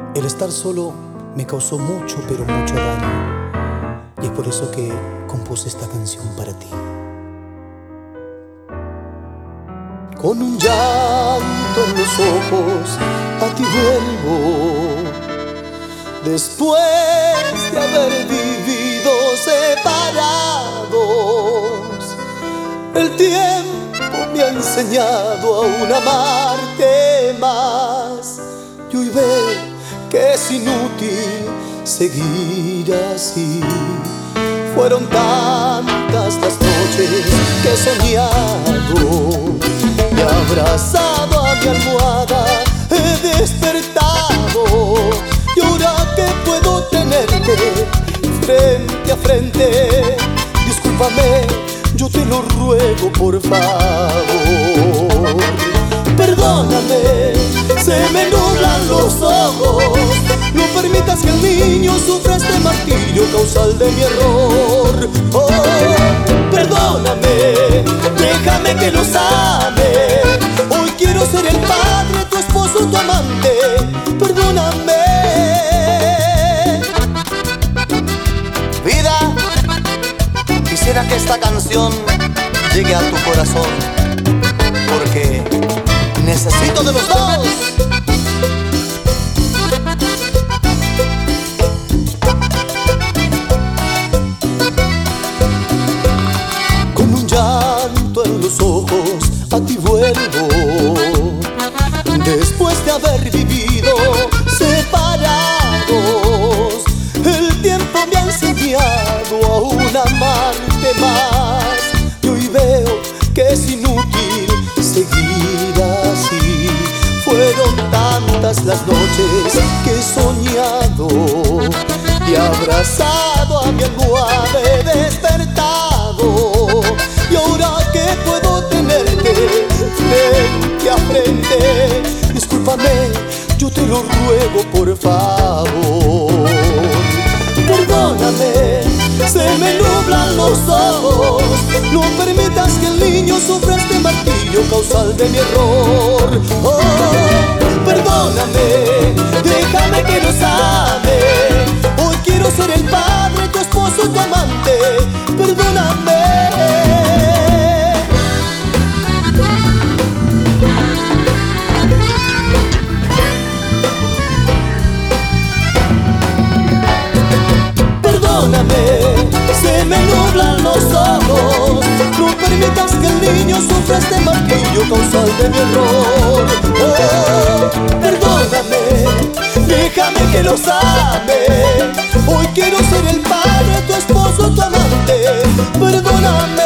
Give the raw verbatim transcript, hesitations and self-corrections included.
El estar solo me causó mucho, pero mucho daño, y es por eso que compuse esta canción para ti. Con un llanto en los ojos a ti vuelvo, después de haber vivido separados. El tiempo me ha enseñado aún a amarte más, y hoy veo que es inútil seguir así. Fueron tantas las noches que he soñado, me he abrazado a mi almohada, he despertado, y ahora que puedo tenerte frente a frente, discúlpame, yo te lo ruego por favor. Perdóname, se me nublan los ojos, no permitas que el niño sufra este martirio causal de mi error. Oh, perdóname, déjame que los ame, hoy quiero ser el padre, tu esposo, tu amante. Perdóname. Vida, quisiera que esta canción llegue a tu corazón, porque necesito de los dos. Con un llanto en los ojos a ti vuelvo, después de haber vivido separados. El tiempo me ha enseñado aún a amarte más, y hoy veo que es inútil seguir así. Fueron tantas las noches que he soñado y abrazado a mi almohada, he despertado, y ahora que puedo tenerte frente a frente, discúlpame, yo te lo ruego por favor. Perdóname, se me nublan los ojos, no permitas que el niño sufra este martirio causal de mi error. Oh, perdóname, déjame que los ame, hoy quiero ser el padre, tu esposo, tu amante. Perdóname. Se me nublan los ojos, no permitas que el niño sufra este martirio causal de mi error. Oh, perdóname, déjame que los ame, hoy quiero ser el padre, tu esposo, tu amante. Perdóname.